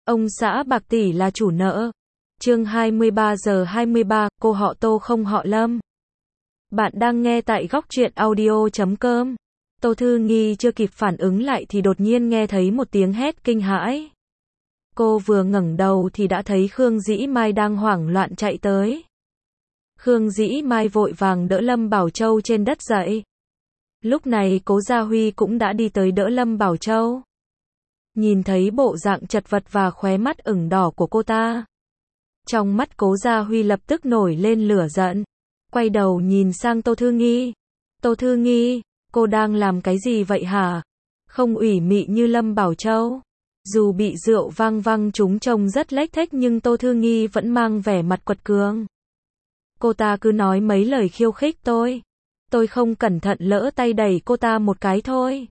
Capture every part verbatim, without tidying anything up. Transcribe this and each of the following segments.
Ông xã bạc tỷ là chủ nợ. Chương hai mươi ba giờ hai mươi ba, cô họ Tô không họ Lâm. Bạn đang nghe tại góc truyện audio chấm com. Tô Thư Nghi chưa kịp phản ứng lại thì đột nhiên nghe thấy một tiếng hét kinh hãi. Cô vừa ngẩng đầu thì đã thấy Khương Dĩ Mai đang hoảng loạn chạy tới. Khương Dĩ Mai vội vàng đỡ Lâm Bảo Châu trên đất dậy. Lúc này Cố Gia Huy cũng đã đi tới đỡ Lâm Bảo Châu. Nhìn thấy bộ dạng chật vật và khóe mắt ửng đỏ của cô ta, trong mắt Cố Gia Huy lập tức nổi lên lửa giận. Quay đầu nhìn sang Tô Thư Nghi. Tô Thư Nghi, cô đang làm cái gì vậy hả? Không ủy mị như Lâm Bảo Châu. Dù bị rượu vang vang trúng trông rất lếch thếch nhưng Tô Thư Nghi vẫn mang vẻ mặt quật cường. Cô ta cứ nói mấy lời khiêu khích tôi. Tôi không cẩn thận lỡ tay đẩy cô ta một cái thôi.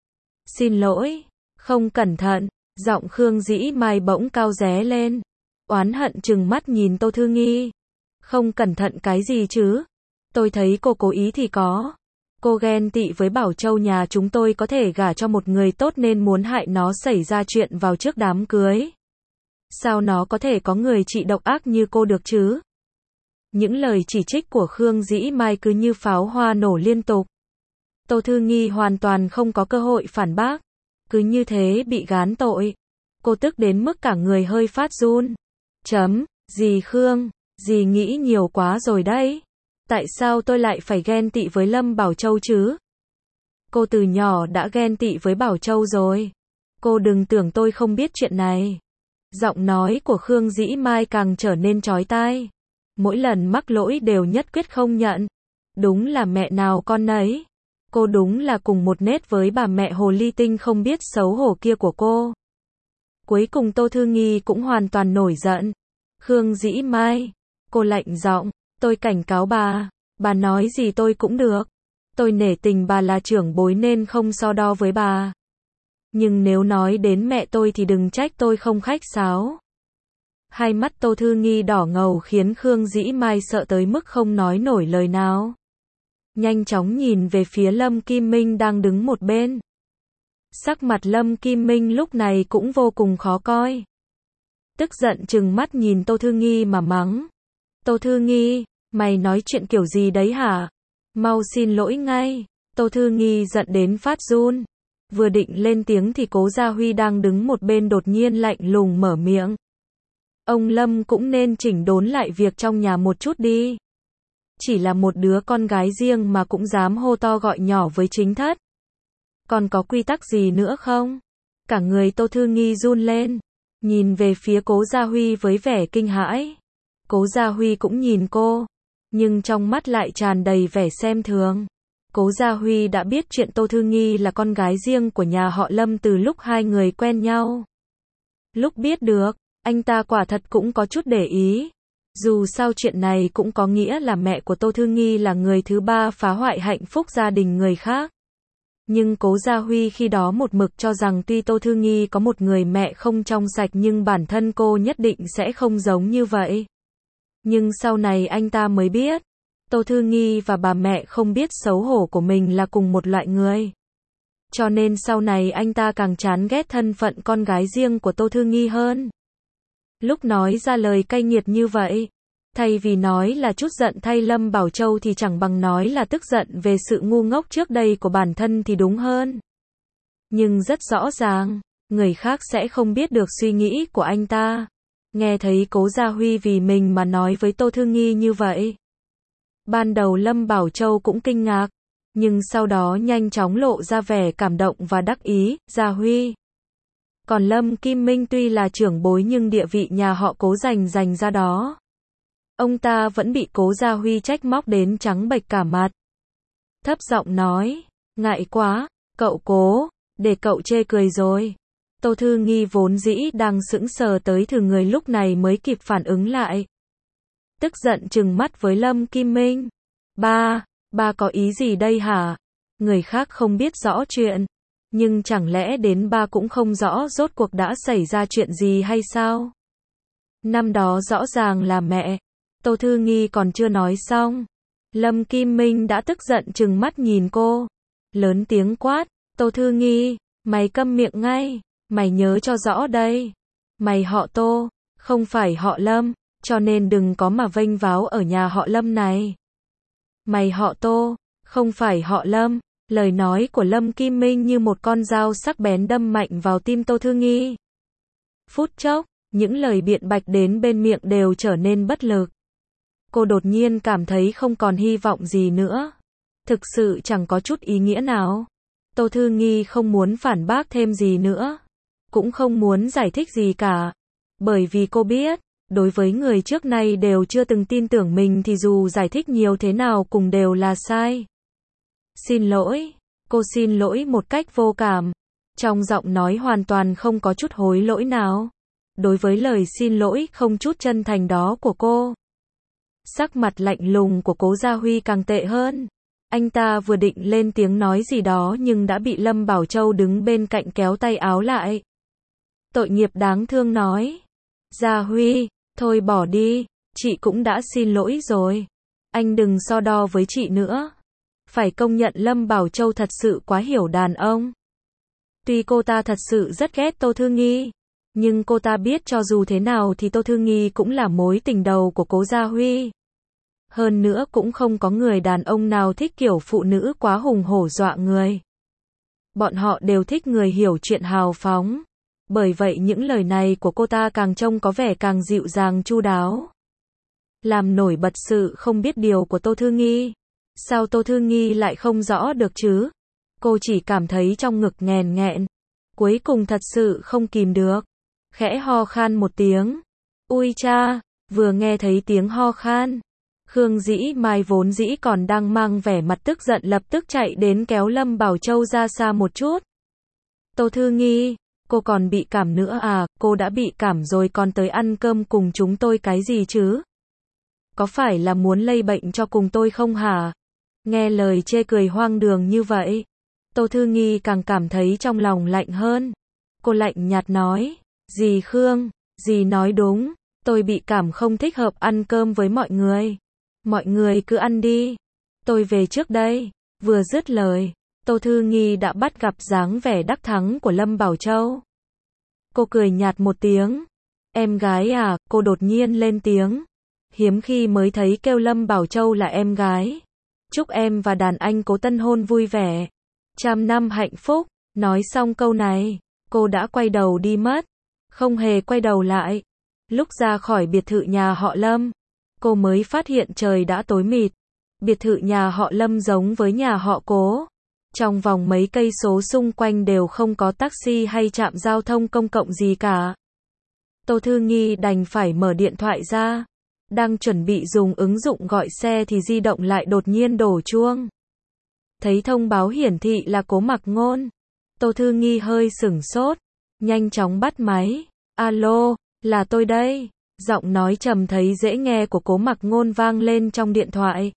Xin lỗi. Không cẩn thận. Giọng Khương Dĩ Mai bỗng cao ré lên. Oán hận trừng mắt nhìn Tô Thư Nghi. Không cẩn thận cái gì chứ? Tôi thấy cô cố ý thì có. Cô ghen tị với Bảo Châu nhà chúng tôi có thể gả cho một người tốt nên muốn hại nó xảy ra chuyện vào trước đám cưới. Sao nó có thể có người chị độc ác như cô được chứ? Những lời chỉ trích của Khương Dĩ Mai cứ như pháo hoa nổ liên tục. Tô Thư Nghi hoàn toàn không có cơ hội phản bác. Cứ như thế bị gán tội. Cô tức đến mức cả người hơi phát run. Chấm, dì Khương, dì nghĩ nhiều quá rồi đấy. Tại sao tôi lại phải ghen tị với Lâm Bảo Châu chứ? Cô từ nhỏ đã ghen tị với Bảo Châu rồi. Cô đừng tưởng tôi không biết chuyện này. Giọng nói của Khương Dĩ Mai càng trở nên chói tai. Mỗi lần mắc lỗi đều nhất quyết không nhận. Đúng là mẹ nào con nấy. Cô đúng là cùng một nết với bà mẹ hồ ly tinh không biết xấu hổ kia của cô. Cuối cùng Tô Thư Nghi cũng hoàn toàn nổi giận. Khương Dĩ Mai, cô lạnh giọng, tôi cảnh cáo bà, bà nói gì tôi cũng được. Tôi nể tình bà là trưởng bối nên không so đo với bà. Nhưng nếu nói đến mẹ tôi thì đừng trách tôi không khách sáo. Hai mắt Tô Thư Nghi đỏ ngầu khiến Khương Dĩ Mai sợ tới mức không nói nổi lời nào. Nhanh chóng nhìn về phía Lâm Kim Minh đang đứng một bên. Sắc mặt Lâm Kim Minh lúc này cũng vô cùng khó coi. Tức giận trừng mắt nhìn Tô Thư Nghi mà mắng. Tô Thư Nghi, mày nói chuyện kiểu gì đấy hả? Mau xin lỗi ngay. Tô Thư Nghi giận đến phát run. Vừa định lên tiếng thì Cố Gia Huy đang đứng một bên đột nhiên lạnh lùng mở miệng. Ông Lâm cũng nên chỉnh đốn lại việc trong nhà một chút đi. Chỉ là một đứa con gái riêng mà cũng dám hô to gọi nhỏ với chính thất. Còn có quy tắc gì nữa không? Cả người Tô Thư Nghi run lên. Nhìn về phía Cố Gia Huy với vẻ kinh hãi. Cố Gia Huy cũng nhìn cô. Nhưng trong mắt lại tràn đầy vẻ xem thường. Cố Gia Huy đã biết chuyện Tô Thư Nghi là con gái riêng của nhà họ Lâm từ lúc hai người quen nhau. Lúc biết được, anh ta quả thật cũng có chút để ý. Dù sao chuyện này cũng có nghĩa là mẹ của Tô Thư Nghi là người thứ ba phá hoại hạnh phúc gia đình người khác. Nhưng Cố Gia Huy khi đó một mực cho rằng tuy Tô Thư Nghi có một người mẹ không trong sạch nhưng bản thân cô nhất định sẽ không giống như vậy. Nhưng sau này anh ta mới biết, Tô Thư Nghi và bà mẹ không biết xấu hổ của mình là cùng một loại người. Cho nên sau này anh ta càng chán ghét thân phận con gái riêng của Tô Thư Nghi hơn. Lúc nói ra lời cay nghiệt như vậy, thay vì nói là chút giận thay Lâm Bảo Châu thì chẳng bằng nói là tức giận về sự ngu ngốc trước đây của bản thân thì đúng hơn. Nhưng rất rõ ràng, người khác sẽ không biết được suy nghĩ của anh ta. Nghe thấy Cố Gia Huy vì mình mà nói với Tô Thư Nghi như vậy. Ban đầu Lâm Bảo Châu cũng kinh ngạc, nhưng sau đó nhanh chóng lộ ra vẻ cảm động và đắc ý. Gia Huy. Còn Lâm Kim Minh tuy là trưởng bối nhưng địa vị nhà họ Cố dành dành ra đó. Ông ta vẫn bị Cố Gia Huy trách móc đến trắng bệch cả mặt. Thấp giọng nói, ngại quá, cậu Cố, để cậu chê cười rồi. Tô Thư Nghi vốn dĩ đang sững sờ tới thử người lúc này mới kịp phản ứng lại. Tức giận trừng mắt với Lâm Kim Minh. Ba, ba có ý gì đây hả? Người khác không biết rõ chuyện. Nhưng chẳng lẽ đến ba cũng không rõ rốt cuộc đã xảy ra chuyện gì hay sao? Năm đó rõ ràng là mẹ. Tô Thư Nghi còn chưa nói xong. Lâm Kim Minh đã tức giận trừng mắt nhìn cô. Lớn tiếng quát, Tô Thư Nghi, mày câm miệng ngay. Mày nhớ cho rõ đây. Mày họ Tô, không phải họ Lâm, cho nên đừng có mà vênh váo ở nhà họ Lâm này. Mày họ Tô, không phải họ Lâm. Lời nói của Lâm Kim Minh như một con dao sắc bén đâm mạnh vào tim Tô Thư Nghi. Phút chốc, những lời biện bạch đến bên miệng đều trở nên bất lực. Cô đột nhiên cảm thấy không còn hy vọng gì nữa. Thực sự chẳng có chút ý nghĩa nào. Tô Thư Nghi không muốn phản bác thêm gì nữa. Cũng không muốn giải thích gì cả. Bởi vì cô biết, đối với người trước nay đều chưa từng tin tưởng mình thì dù giải thích nhiều thế nào cũng đều là sai. Xin lỗi, cô xin lỗi một cách vô cảm. Trong giọng nói hoàn toàn không có chút hối lỗi nào. Đối với lời xin lỗi không chút chân thành đó của cô. Sắc mặt lạnh lùng của Cố Gia Huy càng tệ hơn. Anh ta vừa định lên tiếng nói gì đó nhưng đã bị Lâm Bảo Châu đứng bên cạnh kéo tay áo lại. Tội nghiệp đáng thương nói. Gia Huy, thôi bỏ đi, chị cũng đã xin lỗi rồi. Anh đừng so đo với chị nữa. Phải công nhận Lâm Bảo Châu thật sự quá hiểu đàn ông. Tuy cô ta thật sự rất ghét Tô Thư Nghi, nhưng cô ta biết cho dù thế nào thì Tô Thư Nghi cũng là mối tình đầu của Cố Gia Huy. Hơn nữa cũng không có người đàn ông nào thích kiểu phụ nữ quá hùng hổ dọa người. Bọn họ đều thích người hiểu chuyện hào phóng. Bởi vậy những lời này của cô ta càng trông có vẻ càng dịu dàng chu đáo. Làm nổi bật sự không biết điều của Tô Thư Nghi. Sao Tô Thư Nghi lại không rõ được chứ? Cô chỉ cảm thấy trong ngực nghèn nghẹn. Cuối cùng thật sự không kìm được. Khẽ ho khan một tiếng. Ui cha, vừa nghe thấy tiếng ho khan. Khương Dĩ Mai vốn dĩ còn đang mang vẻ mặt tức giận lập tức chạy đến kéo Lâm Bảo Châu ra xa một chút. Tô Thư Nghi, cô còn bị cảm nữa à? Cô đã bị cảm rồi còn tới ăn cơm cùng chúng tôi cái gì chứ? Có phải là muốn lây bệnh cho cùng tôi không hả? Nghe lời chê cười hoang đường như vậy, Tô Thư Nghi càng cảm thấy trong lòng lạnh hơn. Cô lạnh nhạt nói, dì Khương, dì nói đúng, tôi bị cảm không thích hợp ăn cơm với mọi người. Mọi người cứ ăn đi, tôi về trước đây. Vừa dứt lời, Tô Thư Nghi đã bắt gặp dáng vẻ đắc thắng của Lâm Bảo Châu. Cô cười nhạt một tiếng. Em gái à, cô đột nhiên lên tiếng. Hiếm khi mới thấy kêu Lâm Bảo Châu là em gái. Chúc em và đàn anh Cố tân hôn vui vẻ. Trăm năm hạnh phúc. Nói xong câu này, cô đã quay đầu đi mất. Không hề quay đầu lại. Lúc ra khỏi biệt thự nhà họ Lâm, cô mới phát hiện trời đã tối mịt. Biệt thự nhà họ Lâm giống với nhà họ Cố. Trong vòng mấy cây số xung quanh đều không có taxi hay trạm giao thông công cộng gì cả. Tô Thư Nghi đành phải mở điện thoại ra. Đang chuẩn bị dùng ứng dụng gọi xe thì di động lại đột nhiên đổ chuông. Thấy thông báo hiển thị là Cố Mặc Ngôn. Tô Thư Nghi hơi sửng sốt. Nhanh chóng bắt máy. Alo, là tôi đây. Giọng nói trầm thấy dễ nghe của Cố Mặc Ngôn vang lên trong điện thoại.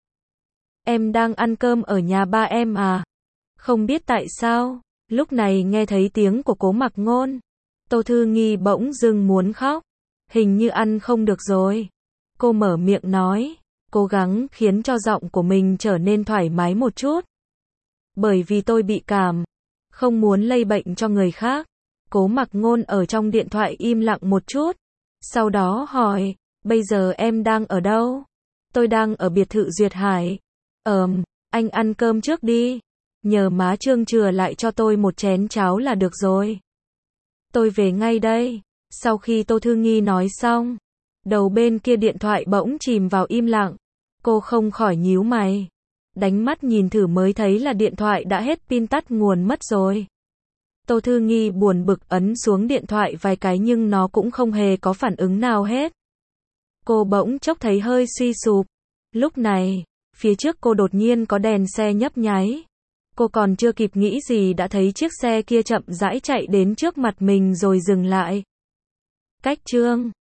Em đang ăn cơm ở nhà ba em à? Không biết tại sao, lúc này nghe thấy tiếng của Cố Mặc Ngôn, Tô Thư Nghi bỗng dưng muốn khóc. Hình như ăn không được rồi. Cô mở miệng nói, cố gắng khiến cho giọng của mình trở nên thoải mái một chút. Bởi vì tôi bị cảm, không muốn lây bệnh cho người khác. Cố Mặc Ngôn ở trong điện thoại im lặng một chút. Sau đó hỏi, bây giờ em đang ở đâu? Tôi đang ở biệt thự Duyệt Hải. Ờm, anh ăn cơm trước đi. Nhờ má Trương chừa lại cho tôi một chén cháo là được rồi. Tôi về ngay đây. Sau khi Tô Thư Nghi nói xong, đầu bên kia điện thoại bỗng chìm vào im lặng. Cô không khỏi nhíu mày. Đánh mắt nhìn thử mới thấy là điện thoại đã hết pin tắt nguồn mất rồi. Tô Thư Nghi buồn bực ấn xuống điện thoại vài cái nhưng nó cũng không hề có phản ứng nào hết. Cô bỗng chốc thấy hơi suy sụp. Lúc này, phía trước cô đột nhiên có đèn xe nhấp nháy. Cô còn chưa kịp nghĩ gì đã thấy chiếc xe kia chậm rãi chạy đến trước mặt mình rồi dừng lại. Cách chương